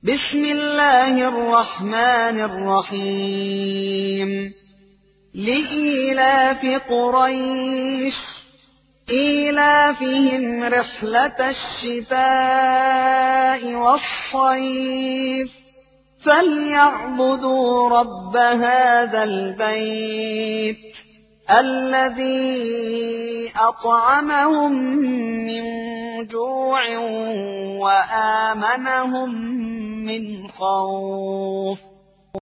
بسم الله الرحمن الرحيم لإيلاف قريش إيلافهم رحلة الشتاء والصيف فليعبدوا رب هذا البيت الذي أطعمهم من جوع وآمنهم من خوف